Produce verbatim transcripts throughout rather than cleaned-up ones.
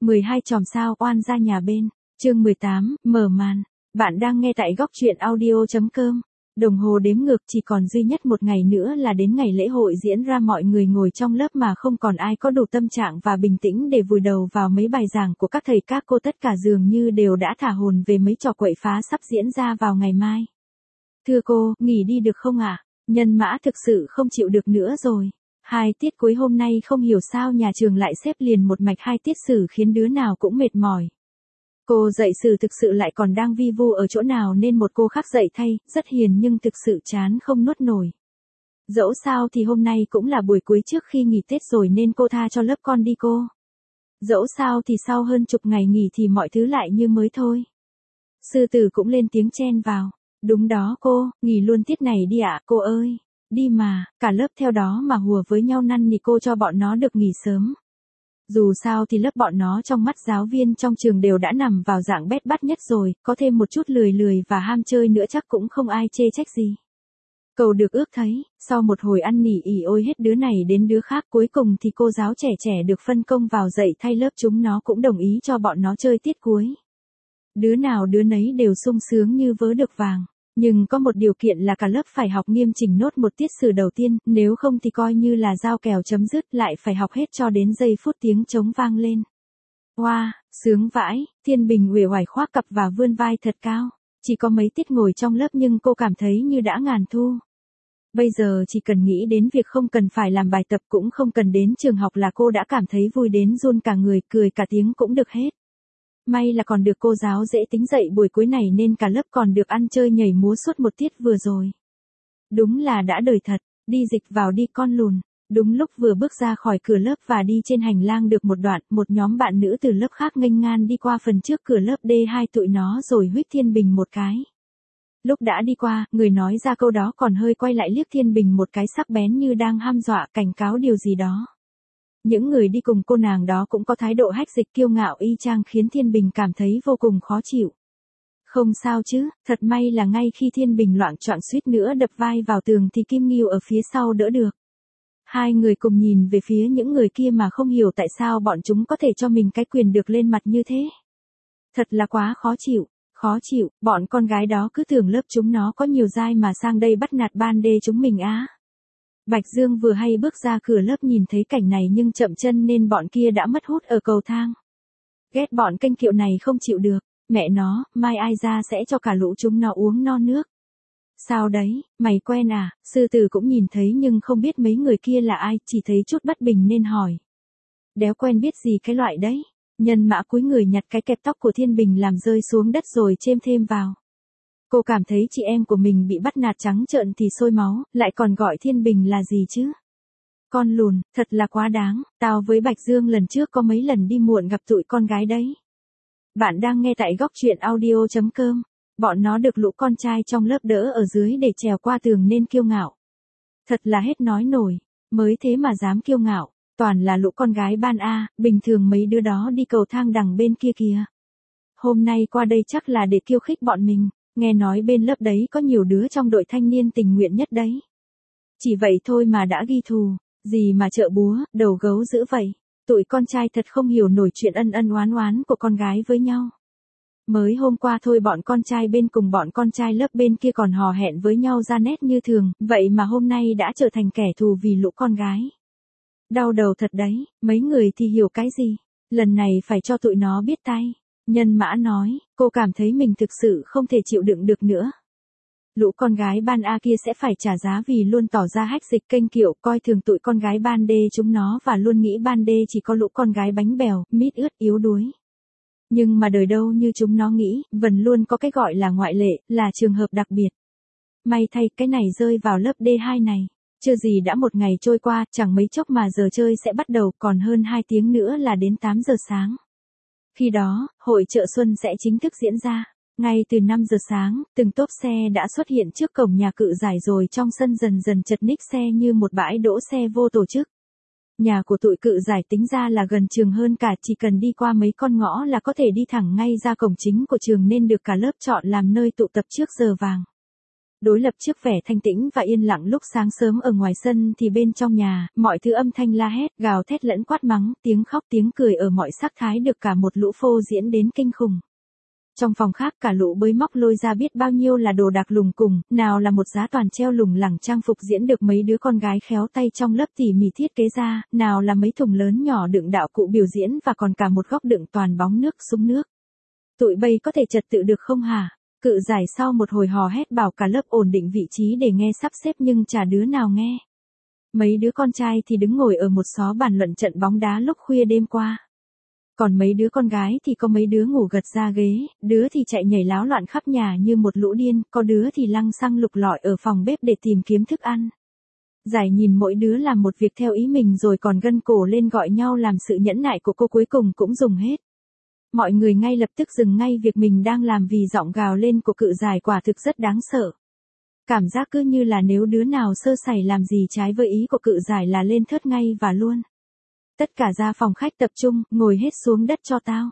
mười hai chòm sao oan gia nhà bên, chương mười tám, mở màn. Bạn đang nghe tại góc truyện audio chấm com. Đồng hồ đếm ngược chỉ còn duy nhất một ngày nữa là đến ngày lễ hội diễn ra, mọi người ngồi trong lớp mà không còn ai có đủ tâm trạng và bình tĩnh để vùi đầu vào mấy bài giảng của các thầy các cô, tất cả dường như đều đã thả hồn về mấy trò quậy phá sắp diễn ra vào ngày mai. Thưa cô, nghỉ đi được không ạ? À? Nhân Mã thực sự không chịu được nữa rồi. Hai tiết cuối hôm nay không hiểu sao nhà trường lại xếp liền một mạch hai tiết sử khiến đứa nào cũng mệt mỏi. Cô dạy sử thực sự lại còn đang vi vu ở chỗ nào nên một cô khác dạy thay, rất hiền nhưng thực sự chán không nuốt nổi. Dẫu sao thì hôm nay cũng là buổi cuối trước khi nghỉ Tết rồi nên cô tha cho lớp con đi cô. Dẫu sao thì sau hơn chục ngày nghỉ thì mọi thứ lại như mới thôi. Sư tử cũng lên tiếng chen vào. Đúng đó cô, nghỉ luôn tiết này đi ạ, cô ơi. Đi mà, cả lớp theo đó mà hùa với nhau năn nỉ cô cho bọn nó được nghỉ sớm. Dù sao thì lớp bọn nó trong mắt giáo viên trong trường đều đã nằm vào dạng bét bát nhất rồi, có thêm một chút lười lười và ham chơi nữa chắc cũng không ai chê trách gì. Cầu được ước thấy, sau một hồi ăn nỉ ỉ ôi hết đứa này đến đứa khác, cuối cùng thì cô giáo trẻ trẻ được phân công vào dạy thay lớp chúng nó cũng đồng ý cho bọn nó chơi tiết cuối. Đứa nào đứa nấy đều sung sướng như vớ được vàng. Nhưng có một điều kiện là cả lớp phải học nghiêm chỉnh nốt một tiết sử đầu tiên, nếu không thì coi như là giao kèo chấm dứt, lại phải học hết cho đến giây phút tiếng trống vang lên. Wow, sướng vãi, Thiên Bình uể oải khoác cặp và vươn vai thật cao. Chỉ có mấy tiết ngồi trong lớp nhưng cô cảm thấy như đã ngàn thu. Bây giờ chỉ cần nghĩ đến việc không cần phải làm bài tập cũng không cần đến trường học là cô đã cảm thấy vui đến run cả người, cười cả tiếng cũng được hết. May là còn được cô giáo dễ tính dạy buổi cuối này nên cả lớp còn được ăn chơi nhảy múa suốt một tiết vừa rồi. Đúng là đã đời thật, đi dịch vào đi con lùn. Đúng lúc vừa bước ra khỏi cửa lớp và đi trên hành lang được một đoạn, một nhóm bạn nữ từ lớp khác nghênh ngang đi qua phần trước cửa lớp D hai tụi nó rồi huých Thiên Bình một cái. Lúc đã đi qua, người nói ra câu đó còn hơi quay lại liếc Thiên Bình một cái sắc bén như đang hăm dọa cảnh cáo điều gì đó. Những người đi cùng cô nàng đó cũng có thái độ hách dịch kiêu ngạo y chang khiến Thiên Bình cảm thấy vô cùng khó chịu. Không sao chứ, thật may là ngay khi Thiên Bình loạng choạng suýt nữa đập vai vào tường thì Kim Ngưu ở phía sau đỡ được. Hai người cùng nhìn về phía những người kia mà không hiểu tại sao bọn chúng có thể cho mình cái quyền được lên mặt như thế. Thật là quá khó chịu, khó chịu, bọn con gái đó cứ tưởng lớp chúng nó có nhiều giai mà sang đây bắt nạt ban đê chúng mình á. Bạch Dương vừa hay bước ra cửa lớp nhìn thấy cảnh này nhưng chậm chân nên bọn kia đã mất hút ở cầu thang. Ghét bọn kênh kiệu này không chịu được, mẹ nó, mai ai ra sẽ cho cả lũ chúng nó uống no nước. Sao đấy, mày quen à? Sư tử cũng nhìn thấy nhưng không biết mấy người kia là ai, chỉ thấy chút bất bình nên hỏi. Đéo quen biết gì cái loại đấy. Nhân Mã cúi người nhặt cái kẹp tóc của Thiên Bình làm rơi xuống đất rồi chêm thêm vào. Cô cảm thấy chị em của mình bị bắt nạt trắng trợn thì sôi máu, lại còn gọi Thiên Bình là gì chứ? Con lùn, thật là quá đáng, tao với Bạch Dương lần trước có mấy lần đi muộn gặp tụi con gái đấy. Bạn đang nghe tại góc truyện audio chấm com. Bọn nó được lũ con trai trong lớp đỡ ở dưới để trèo qua tường nên kiêu ngạo. Thật là hết nói nổi, mới thế mà dám kiêu ngạo, toàn là lũ con gái ban A, bình thường mấy đứa đó đi cầu thang đằng bên kia kìa. Hôm nay qua đây chắc là để khiêu khích bọn mình. Nghe nói bên lớp đấy có nhiều đứa trong đội thanh niên tình nguyện nhất đấy. Chỉ vậy thôi mà đã ghi thù, gì mà trợ búa, đầu gấu dữ vậy. Tụi con trai thật không hiểu nổi chuyện ân ân oán oán của con gái với nhau. Mới hôm qua thôi bọn con trai bên cùng bọn con trai lớp bên kia còn hò hẹn với nhau ra nét như thường, vậy mà hôm nay đã trở thành kẻ thù vì lũ con gái. Đau đầu thật đấy, mấy người thì hiểu cái gì, lần này phải cho tụi nó biết tay. Nhân Mã nói, cô cảm thấy mình thực sự không thể chịu đựng được nữa. Lũ con gái ban A kia sẽ phải trả giá vì luôn tỏ ra hách dịch kênh kiệu, coi thường tụi con gái ban D chúng nó và luôn nghĩ ban D chỉ có lũ con gái bánh bèo, mít ướt yếu đuối. Nhưng mà đời đâu như chúng nó nghĩ, vẫn luôn có cái gọi là ngoại lệ, là trường hợp đặc biệt. May thay cái này rơi vào lớp D hai này. Chưa gì đã một ngày trôi qua, chẳng mấy chốc mà giờ chơi sẽ bắt đầu, còn hơn hai tiếng nữa là đến tám giờ sáng. Khi đó, hội chợ xuân sẽ chính thức diễn ra. Ngay từ năm giờ sáng, từng tốp xe đã xuất hiện trước cổng nhà cự giải rồi trong sân dần dần chật ních xe như một bãi đỗ xe vô tổ chức. Nhà của tụi cự giải tính ra là gần trường hơn cả, chỉ cần đi qua mấy con ngõ là có thể đi thẳng ngay ra cổng chính của trường nên được cả lớp chọn làm nơi tụ tập trước giờ vàng. Đối lập trước vẻ thanh tĩnh và yên lặng lúc sáng sớm ở ngoài sân thì bên trong nhà, mọi thứ âm thanh la hét, gào thét lẫn quát mắng, tiếng khóc tiếng cười ở mọi sắc thái được cả một lũ phô diễn đến kinh khủng. Trong phòng khác cả lũ bới móc lôi ra biết bao nhiêu là đồ đạc lùng cùng, nào là một giá toàn treo lủng lẳng trang phục diễn được mấy đứa con gái khéo tay trong lớp tỉ mỉ thiết kế ra, nào là mấy thùng lớn nhỏ đựng đạo cụ biểu diễn và còn cả một góc đựng toàn bóng nước súng nước. Tụi bay có thể trật tự được không hả? Cự giải sau một hồi hò hét bảo cả lớp ổn định vị trí để nghe sắp xếp nhưng chả đứa nào nghe. Mấy đứa con trai thì đứng ngồi ở một xó bàn luận trận bóng đá lúc khuya đêm qua. Còn mấy đứa con gái thì có mấy đứa ngủ gật ra ghế, đứa thì chạy nhảy láo loạn khắp nhà như một lũ điên, có đứa thì lăng xăng lục lọi ở phòng bếp để tìm kiếm thức ăn. Giải nhìn mỗi đứa làm một việc theo ý mình rồi còn gân cổ lên gọi nhau làm sự nhẫn nại của cô cuối cùng cũng dùng hết. Mọi người ngay lập tức dừng ngay việc mình đang làm vì giọng gào lên của cự giải quả thực rất đáng sợ. Cảm giác cứ như là nếu đứa nào sơ sẩy làm gì trái với ý của cự giải là lên thớt ngay và luôn. Tất cả ra phòng khách tập trung, ngồi hết xuống đất cho tao.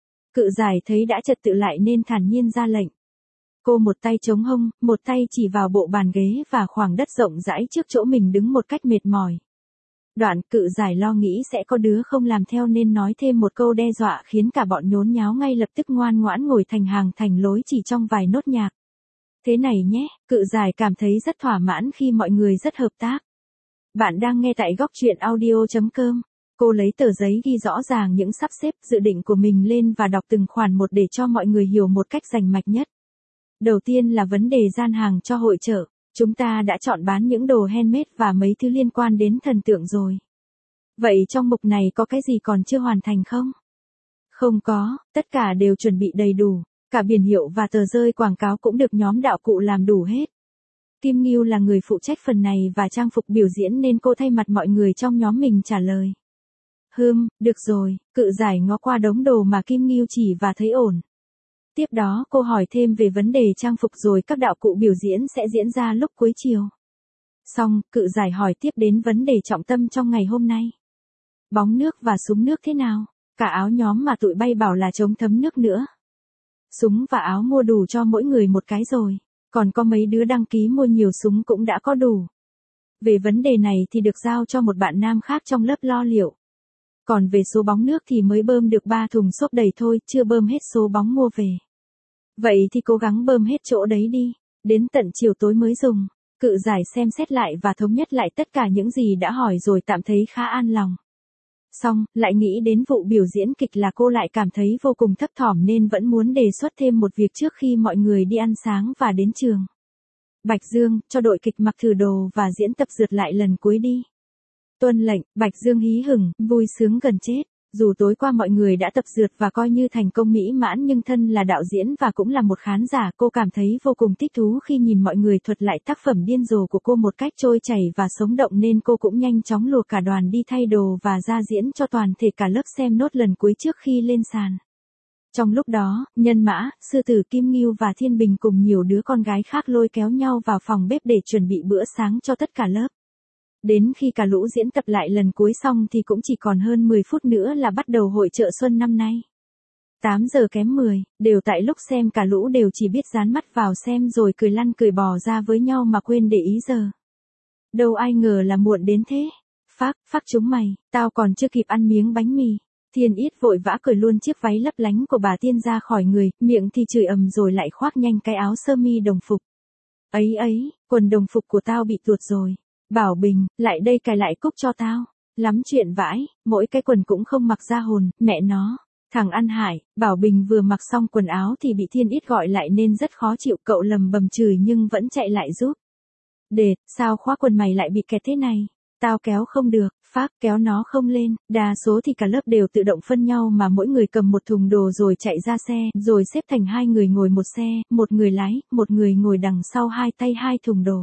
Cự giải thấy đã trật tự lại nên thản nhiên ra lệnh. Cô một tay chống hông, một tay chỉ vào bộ bàn ghế và khoảng đất rộng rãi trước chỗ mình đứng một cách mệt mỏi. Đoạn cự giải lo nghĩ sẽ có đứa không làm theo nên nói thêm một câu đe dọa khiến cả bọn nhốn nháo ngay lập tức ngoan ngoãn ngồi thành hàng thành lối chỉ trong vài nốt nhạc. Thế này nhé, cự giải cảm thấy rất thỏa mãn khi mọi người rất hợp tác. Bạn đang nghe tại góc truyện audio chấm com. Cô lấy tờ giấy ghi rõ ràng những sắp xếp dự định của mình lên và đọc từng khoản một để cho mọi người hiểu một cách rành mạch nhất. Đầu tiên là vấn đề gian hàng cho hội chợ. Chúng ta đã chọn bán những đồ handmade và mấy thứ liên quan đến thần tượng rồi. Vậy trong mục này có cái gì còn chưa hoàn thành không? Không có, tất cả đều chuẩn bị đầy đủ. Cả biển hiệu và tờ rơi quảng cáo cũng được nhóm đạo cụ làm đủ hết. Kim Ngưu là người phụ trách phần này và trang phục biểu diễn nên cô thay mặt mọi người trong nhóm mình trả lời. Hừm, được rồi, cự giải ngó qua đống đồ mà Kim Ngưu chỉ và thấy ổn. Tiếp đó cô hỏi thêm về vấn đề trang phục rồi các đạo cụ biểu diễn sẽ diễn ra lúc cuối chiều. Xong, cự giải hỏi tiếp đến vấn đề trọng tâm trong ngày hôm nay. Bóng nước và súng nước thế nào? Cả áo nhóm mà tụi bay bảo là chống thấm nước nữa. Súng và áo mua đủ cho mỗi người một cái rồi. Còn có mấy đứa đăng ký mua nhiều súng cũng đã có đủ. Về vấn đề này thì được giao cho một bạn nam khác trong lớp lo liệu. Còn về số bóng nước thì mới bơm được ba thùng xốp đầy thôi, chưa bơm hết số bóng mua về. Vậy thì cố gắng bơm hết chỗ đấy đi, đến tận chiều tối mới dùng. Cự giải xem xét lại và thống nhất lại tất cả những gì đã hỏi rồi tạm thấy khá an lòng. Xong, lại nghĩ đến vụ biểu diễn kịch là cô lại cảm thấy vô cùng thấp thỏm nên vẫn muốn đề xuất thêm một việc trước khi mọi người đi ăn sáng và đến trường. Bạch Dương, cho đội kịch mặc thử đồ và diễn tập rượt lại lần cuối đi. Tuân lệnh, Bạch Dương hí hửng, vui sướng gần chết. Dù tối qua mọi người đã tập rượt và coi như thành công mỹ mãn nhưng thân là đạo diễn và cũng là một khán giả cô cảm thấy vô cùng thích thú khi nhìn mọi người thuật lại tác phẩm điên rồ của cô một cách trôi chảy và sống động nên cô cũng nhanh chóng lùa cả đoàn đi thay đồ và ra diễn cho toàn thể cả lớp xem nốt lần cuối trước khi lên sàn. Trong lúc đó, Nhân Mã, Sư Tử Kim Ngưu và Thiên Bình cùng nhiều đứa con gái khác lôi kéo nhau vào phòng bếp để chuẩn bị bữa sáng cho tất cả lớp. Đến khi cả lũ diễn tập lại lần cuối xong thì cũng chỉ còn hơn mười phút nữa là bắt đầu hội chợ xuân năm nay. tám giờ kém mười, đều tại lúc xem cả lũ đều chỉ biết dán mắt vào xem rồi cười lăn cười bò ra với nhau mà quên để ý giờ. Đâu ai ngờ là muộn đến thế. Phác, phác chúng mày, tao còn chưa kịp ăn miếng bánh mì. Thiên Ít vội vã cởi luôn chiếc váy lấp lánh của bà Tiên ra khỏi người, miệng thì chửi ầm rồi lại khoác nhanh cái áo sơ mi đồng phục. Ấy ấy, quần đồng phục của tao bị tuột rồi. Bảo Bình, lại đây cài lại cúc cho tao. Lắm chuyện vãi, mỗi cái quần cũng không mặc ra hồn, mẹ nó. Thằng ăn hại, Bảo Bình vừa mặc xong quần áo thì bị Thiên Ít gọi lại nên rất khó chịu, cậu lầm bầm chửi nhưng vẫn chạy lại giúp. Đệt, sao khóa quần mày lại bị kẹt thế này? Tao kéo không được, Phác kéo nó không lên, đa số thì cả lớp đều tự động phân nhau mà mỗi người cầm một thùng đồ rồi chạy ra xe, rồi xếp thành hai người ngồi một xe, một người lái, một người ngồi đằng sau hai tay hai thùng đồ.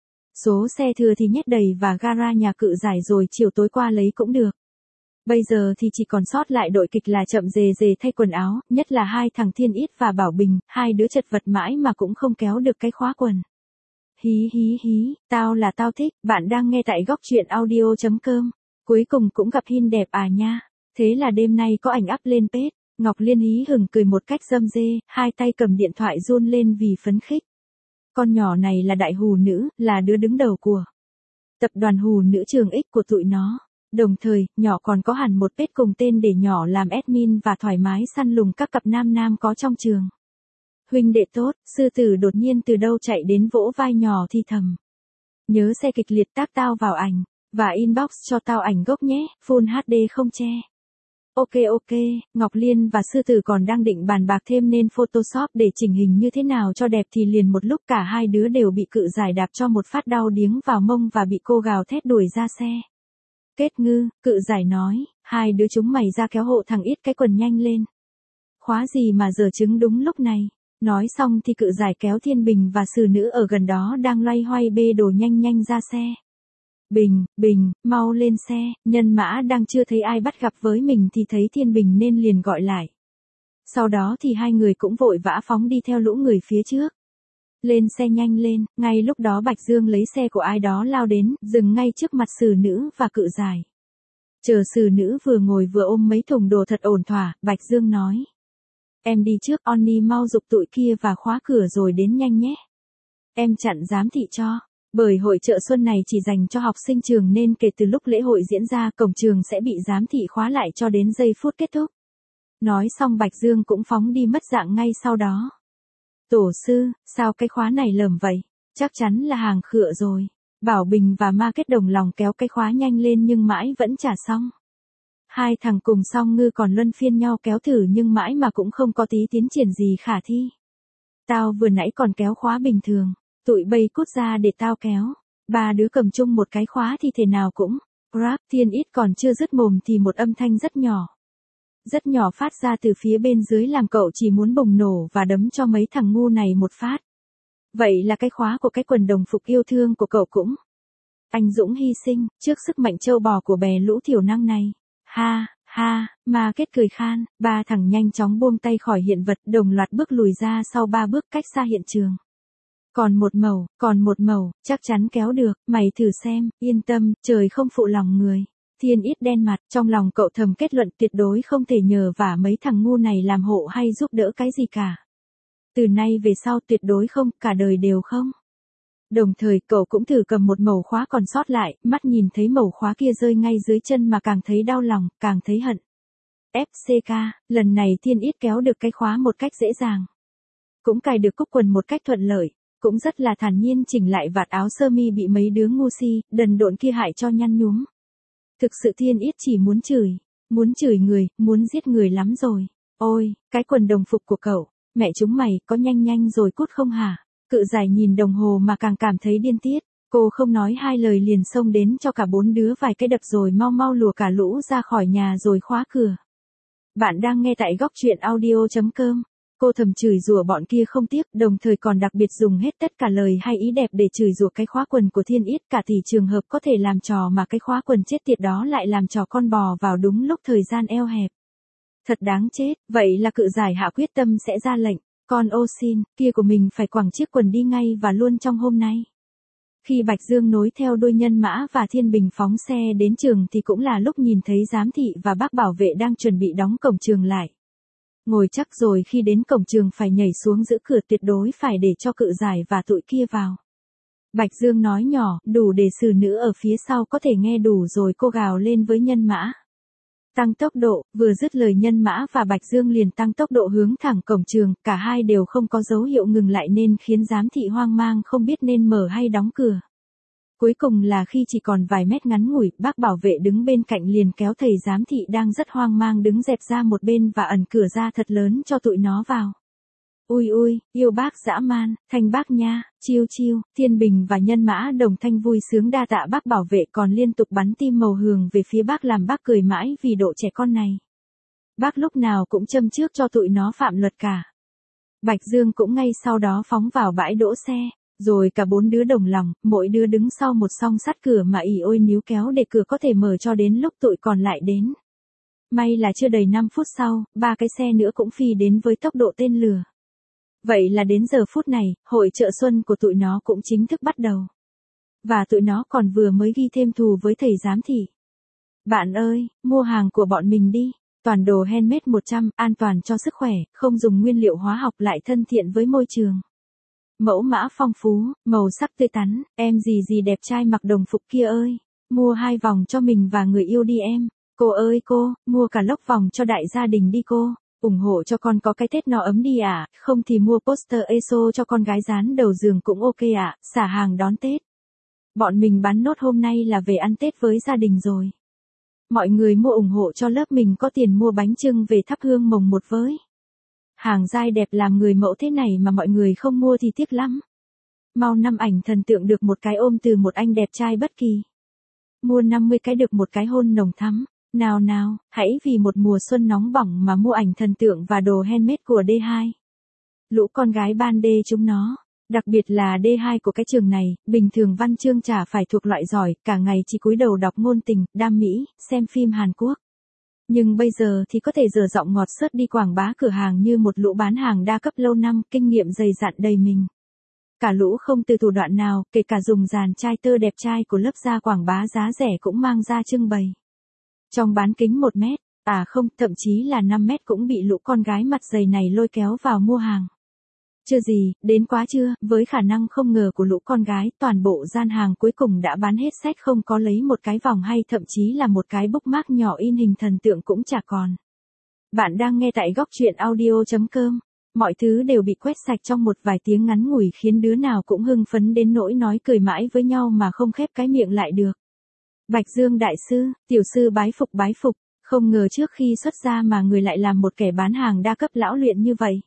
Số xe thừa thì nhét đầy và gara nhà cự giải rồi chiều tối qua lấy cũng được. Bây giờ thì chỉ còn sót lại đội kịch là chậm dề dề thay quần áo, nhất là hai thằng Thiên Ít và Bảo Bình, hai đứa chật vật mãi mà cũng không kéo được cái khóa quần. Hí hí hí, tao là tao thích, bạn đang nghe tại góc truyện audio chấm com. Cuối cùng cũng gặp Hin đẹp à nha. Thế là đêm nay có ảnh up lên page. Ngọc Liên hí hửng cười một cách râm rê, hai tay cầm điện thoại run lên vì phấn khích. con nhỏ này là đại hù nữ, là đứa đứng đầu của tập đoàn hù nữ trường X của tụi nó. Đồng thời, nhỏ còn có hẳn một page cùng tên để nhỏ làm admin và thoải mái săn lùng các cặp nam nam có trong trường. Huynh đệ tốt, sư tử đột nhiên từ đâu chạy đến vỗ vai nhỏ thì thầm. Nhớ xe kịch liệt tác tao vào ảnh, và inbox cho tao ảnh gốc nhé, full hát đê không che. Ok ok, Ngọc Liên và sư tử còn đang định bàn bạc thêm nên Photoshop để chỉnh hình như thế nào cho đẹp thì liền một lúc cả hai đứa đều bị cự giải đạp cho một phát đau điếng vào mông và bị cô gào thét đuổi ra xe. Kết ngư, cự giải nói, hai đứa chúng mày ra kéo hộ thằng ít cái quần nhanh lên. Khóa gì mà giờ chứng đúng lúc này. Nói xong thì cự giải kéo Thiên Bình và sử nữ ở gần đó đang loay hoay bê đồ nhanh nhanh ra xe. Bình, Bình, mau lên xe, nhân mã đang chưa thấy ai bắt gặp với mình thì thấy Thiên Bình nên liền gọi lại. Sau đó thì hai người cũng vội vã phóng đi theo lũ người phía trước. Lên xe nhanh lên, ngay lúc đó Bạch Dương lấy xe của ai đó lao đến, dừng ngay trước mặt sử nữ và cự giải. Chờ sử nữ vừa ngồi vừa ôm mấy thùng đồ thật ổn thỏa, Bạch Dương nói. Em đi trước, Onni mau giục tụi kia và khóa cửa rồi đến nhanh nhé. Em chặn giám thị cho. Bởi hội chợ xuân này chỉ dành cho học sinh trường nên kể từ lúc lễ hội diễn ra cổng trường sẽ bị giám thị khóa lại cho đến giây phút kết thúc. Nói xong Bạch Dương cũng phóng đi mất dạng ngay sau đó. Tổ sư, sao cái khóa này lởm vậy? Chắc chắn là hàng khựa rồi. Bảo Bình và Ma Kết đồng lòng kéo cái khóa nhanh lên nhưng mãi vẫn chả xong. Hai thằng cùng song ngư còn luân phiên nhau kéo thử nhưng mãi mà cũng không có tí tiến triển gì khả thi. Tao vừa nãy còn kéo khóa bình thường. Tụi bay cút ra để tao kéo. Ba đứa cầm chung một cái khóa thì thế nào cũng. Rap Thiên ít còn chưa dứt mồm thì một âm thanh rất nhỏ. Rất nhỏ phát ra từ phía bên dưới làm cậu chỉ muốn bùng nổ và đấm cho mấy thằng ngu này một phát. Vậy là cái khóa của cái quần đồng phục yêu thương của cậu cũng. Anh dũng hy sinh trước sức mạnh trâu bò của bè lũ thiểu năng này. Ha, ha, Ma Kết cười khan, ba thằng nhanh chóng buông tay khỏi hiện vật đồng loạt bước lùi ra sau ba bước cách xa hiện trường. Còn một mẩu, còn một mẩu, chắc chắn kéo được, mày thử xem, yên tâm, trời không phụ lòng người. Thiên ít đen mặt, trong lòng cậu thầm kết luận tuyệt đối không thể nhờ vả mấy thằng ngu này làm hộ hay giúp đỡ cái gì cả. Từ nay về sau tuyệt đối không, cả đời đều không. Đồng thời cậu cũng thử cầm một mẩu khóa còn sót lại, mắt nhìn thấy mẩu khóa kia rơi ngay dưới chân mà càng thấy đau lòng, càng thấy hận. ép xê ca, lần này Thiên ít kéo được cái khóa một cách dễ dàng. Cũng cài được cúc quần một cách thuận lợi. Cũng rất là thản nhiên chỉnh lại vạt áo sơ mi bị mấy đứa ngu si, đần độn kia hại cho nhăn nhúm. Thực sự Thiên ít chỉ muốn chửi, muốn chửi người, muốn giết người lắm rồi. Ôi, cái quần đồng phục của cậu, mẹ chúng mày có nhanh nhanh rồi cút không hả? Cự giải nhìn đồng hồ mà càng cảm thấy điên tiết. Cô không nói hai lời liền xông đến cho cả bốn đứa vài cái đập rồi mau mau lùa cả lũ ra khỏi nhà rồi khóa cửa. Bạn đang nghe tại góc truyện audio chấm com. Cô thầm chửi rủa bọn kia không tiếc, đồng thời còn đặc biệt dùng hết tất cả lời hay ý đẹp để chửi rủa cái khóa quần của Thiên ít cả tỷ trường hợp có thể làm trò mà cái khóa quần chết tiệt đó lại làm trò con bò vào đúng lúc thời gian eo hẹp. Thật đáng chết, vậy là cự giải hạ quyết tâm sẽ ra lệnh, con ô xin, kia của mình phải quẳng chiếc quần đi ngay và luôn trong hôm nay. Khi Bạch Dương nối theo đôi nhân mã và Thiên Bình phóng xe đến trường thì cũng là lúc nhìn thấy giám thị và bác bảo vệ đang chuẩn bị đóng cổng trường lại. Ngồi chắc rồi khi đến cổng trường phải nhảy xuống giữ cửa tuyệt đối phải để cho cự giải và tụi kia vào. Bạch Dương nói nhỏ, đủ để sử nữ ở phía sau có thể nghe đủ rồi cô gào lên với nhân mã. Tăng tốc độ, vừa dứt lời nhân mã và Bạch Dương liền tăng tốc độ hướng thẳng cổng trường, cả hai đều không có dấu hiệu ngừng lại nên khiến giám thị hoang mang không biết nên mở hay đóng cửa. Cuối cùng là khi chỉ còn vài mét ngắn ngủi, bác bảo vệ đứng bên cạnh liền kéo thầy giám thị đang rất hoang mang đứng dẹp ra một bên và ẩn cửa ra thật lớn cho tụi nó vào. Ui ui, yêu bác dã man, thanh bác nha, chiêu chiêu, Thiên Bình và nhân mã đồng thanh vui sướng đa tạ bác bảo vệ còn liên tục bắn tim màu hường về phía bác làm bác cười mãi vì độ trẻ con này. Bác lúc nào cũng châm trước cho tụi nó phạm luật cả. Bạch Dương cũng ngay sau đó phóng vào bãi đỗ xe. Rồi cả bốn đứa đồng lòng, mỗi đứa đứng sau một song sắt cửa mà ỉ ôi níu kéo để cửa có thể mở cho đến lúc tụi còn lại đến. May là chưa đầy năm phút sau, ba cái xe nữa cũng phi đến với tốc độ tên lửa. Vậy là đến giờ phút này, hội chợ xuân của tụi nó cũng chính thức bắt đầu. Và tụi nó còn vừa mới ghi thêm thù với thầy giám thị. Bạn ơi, mua hàng của bọn mình đi. Toàn đồ handmade một trăm, an toàn cho sức khỏe, không dùng nguyên liệu hóa học lại thân thiện với môi trường. Mẫu mã phong phú, màu sắc tươi tắn, em gì gì đẹp trai mặc đồng phục kia ơi. Mua hai vòng cho mình và người yêu đi em. Cô ơi cô, mua cả lốc vòng cho đại gia đình đi cô. ủng hộ cho con có cái Tết no ấm đi ạ, à. Không thì mua poster e ét o cho con gái dán đầu giường cũng ok ạ, à. Xả hàng đón Tết. Bọn mình bán nốt hôm nay là về ăn Tết với gia đình rồi. Mọi người mua ủng hộ cho lớp mình có tiền mua bánh chưng về thắp hương mồng một với. Hàng dai đẹp làm người mẫu thế này mà mọi người không mua thì tiếc lắm. Mau năm ảnh thần tượng được một cái ôm từ một anh đẹp trai bất kỳ. Mua năm mươi cái được một cái hôn nồng thắm. Nào nào, hãy vì một mùa xuân nóng bỏng mà mua ảnh thần tượng và đồ handmade của đê hai. Lũ con gái ban đê chúng nó. Đặc biệt là đê hai của cái trường này, bình thường văn chương chả phải thuộc loại giỏi, cả ngày chỉ cúi đầu đọc ngôn tình, đam mỹ, xem phim Hàn Quốc. Nhưng bây giờ thì có thể dở giọng ngọt sớt đi quảng bá cửa hàng như một lũ bán hàng đa cấp lâu năm, kinh nghiệm dày dặn đầy mình. Cả lũ không từ thủ đoạn nào, kể cả dùng dàn trai tơ đẹp trai của lớp ra quảng bá giá rẻ cũng mang ra trưng bày. Trong bán kính một mét, à không, thậm chí là năm mét cũng bị lũ con gái mặt dày này lôi kéo vào mua hàng. Chưa gì, đến quá chưa, với khả năng không ngờ của lũ con gái, toàn bộ gian hàng cuối cùng đã bán hết sách, không có lấy một cái vòng hay thậm chí là một cái bookmark nhỏ in hình thần tượng cũng chả còn. Bạn đang nghe tại góc truyện audio chấm com. Mọi thứ đều bị quét sạch trong một vài tiếng ngắn ngủi khiến đứa nào cũng hưng phấn đến nỗi nói cười mãi với nhau mà không khép cái miệng lại được. Bạch Dương đại sư, tiểu sư bái phục bái phục, không ngờ trước khi xuất gia mà người lại làm một kẻ bán hàng đa cấp lão luyện như vậy.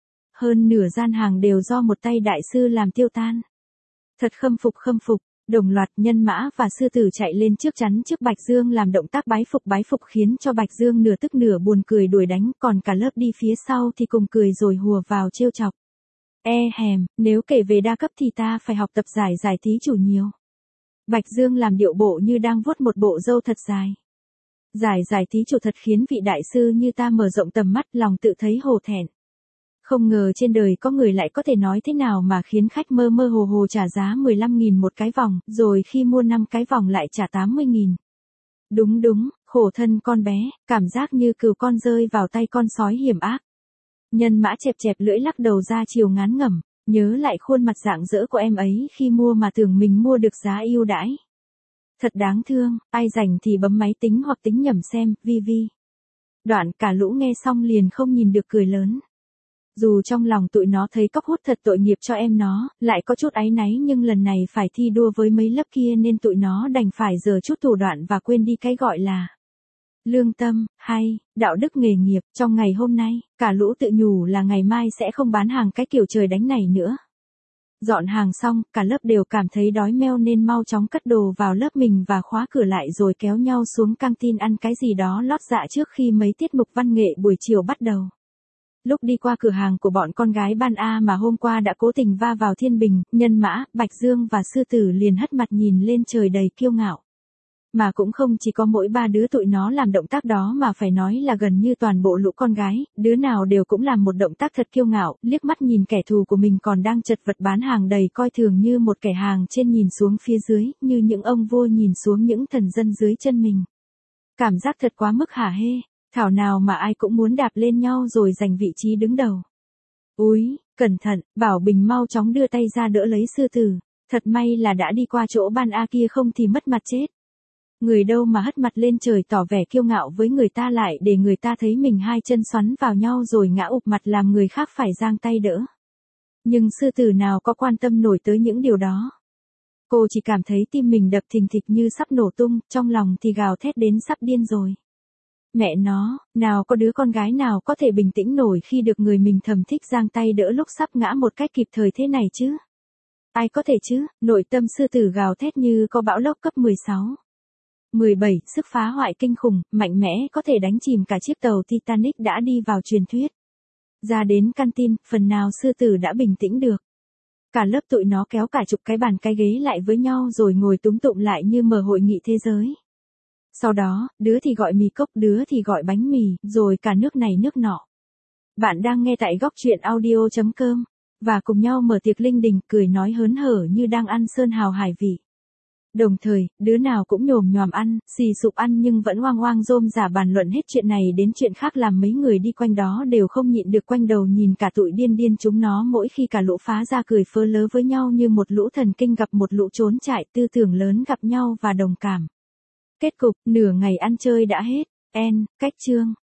Hơn nửa gian hàng đều do một tay đại sư làm tiêu tan. Thật khâm phục khâm phục, đồng loạt nhân mã và sư tử chạy lên trước chắn trước Bạch Dương làm động tác bái phục bái phục khiến cho Bạch Dương nửa tức nửa buồn cười đuổi đánh, còn cả lớp đi phía sau thì cùng cười rồi hùa vào trêu chọc. E hèm, nếu kể về đa cấp thì ta phải học tập giải giải thí chủ nhiều. Bạch Dương làm điệu bộ như đang vuốt một bộ râu thật dài. Giải giải thí chủ thật khiến vị đại sư như ta mở rộng tầm mắt, lòng tự thấy hổ thẹn. Không ngờ trên đời có người lại có thể nói thế nào mà khiến khách mơ mơ hồ hồ trả giá mười lăm nghìn một cái vòng, rồi khi mua năm cái vòng lại trả tám mươi nghìn. Đúng đúng, khổ thân con bé, cảm giác như cừu con rơi vào tay con sói hiểm ác. Nhân mã chẹp chẹp lưỡi lắc đầu ra chiều ngán ngẩm, nhớ lại khuôn mặt rạng rỡ của em ấy khi mua mà tưởng mình mua được giá ưu đãi. Thật đáng thương, ai rảnh thì bấm máy tính hoặc tính nhẩm xem, vi vi. Đoạn cả lũ nghe xong liền không nhìn được cười lớn. Dù trong lòng tụi nó thấy cóc hút thật tội nghiệp cho em nó, lại có chút áy náy nhưng lần này phải thi đua với mấy lớp kia nên tụi nó đành phải giở chút thủ đoạn và quên đi cái gọi là lương tâm, hay, đạo đức nghề nghiệp. Trong ngày hôm nay, cả lũ tự nhủ là ngày mai sẽ không bán hàng cái kiểu trời đánh này nữa. Dọn hàng xong, cả lớp đều cảm thấy đói meo nên mau chóng cất đồ vào lớp mình và khóa cửa lại rồi kéo nhau xuống căng tin ăn cái gì đó lót dạ trước khi mấy tiết mục văn nghệ buổi chiều bắt đầu. Lúc đi qua cửa hàng của bọn con gái ban A mà hôm qua đã cố tình va vào Thiên Bình, Nhân Mã, Bạch Dương và Sư Tử liền hất mặt nhìn lên trời đầy kiêu ngạo. Mà cũng không chỉ có mỗi ba đứa tụi nó làm động tác đó mà phải nói là gần như toàn bộ lũ con gái, đứa nào đều cũng làm một động tác thật kiêu ngạo, liếc mắt nhìn kẻ thù của mình còn đang chật vật bán hàng đầy coi thường như một kẻ hàng trên nhìn xuống phía dưới, như những ông vua nhìn xuống những thần dân dưới chân mình. Cảm giác thật quá mức hả hê. Thảo nào mà ai cũng muốn đạp lên nhau rồi giành vị trí đứng đầu. Úi, cẩn thận, Bảo Bình mau chóng đưa tay ra đỡ lấy Sư Tử. Thật may là đã đi qua chỗ ban A kia không thì mất mặt chết. Người đâu mà hất mặt lên trời tỏ vẻ kiêu ngạo với người ta lại để người ta thấy mình hai chân xoắn vào nhau rồi ngã ụp mặt làm người khác phải giang tay đỡ. Nhưng Sư Tử nào có quan tâm nổi tới những điều đó. Cô chỉ cảm thấy tim mình đập thình thịch như sắp nổ tung, trong lòng thì gào thét đến sắp điên rồi. Mẹ nó, nào có đứa con gái nào có thể bình tĩnh nổi khi được người mình thầm thích giang tay đỡ lúc sắp ngã một cách kịp thời thế này chứ? Ai có thể chứ? Nội tâm Sư Tử gào thét như có bão lốc cấp mười sáu. mười bảy, sức phá hoại kinh khủng, mạnh mẽ có thể đánh chìm cả chiếc tàu Titanic đã đi vào truyền thuyết. Ra đến căn tin, phần nào Sư Tử đã bình tĩnh được. Cả lớp tụi nó kéo cả chục cái bàn cái ghế lại với nhau rồi ngồi túm tụm lại như mở hội nghị thế giới. Sau đó, đứa thì gọi mì cốc, đứa thì gọi bánh mì, rồi cả nước này nước nọ. Bạn đang nghe tại góc truyện audio chấm com, và cùng nhau mở tiệc linh đình, cười nói hớn hở như đang ăn sơn hào hải vị. Đồng thời, đứa nào cũng nhồm nhòm ăn, xì sụp ăn nhưng vẫn oang oang rôm rả bàn luận hết chuyện này đến chuyện khác làm mấy người đi quanh đó đều không nhịn được quanh đầu nhìn cả tụi điên điên chúng nó mỗi khi cả lũ phá ra cười phớ lớ với nhau như một lũ thần kinh gặp một lũ trốn chạy tư tưởng lớn gặp nhau và đồng cảm. Kết cục, nửa ngày ăn chơi đã hết. N, cách chương.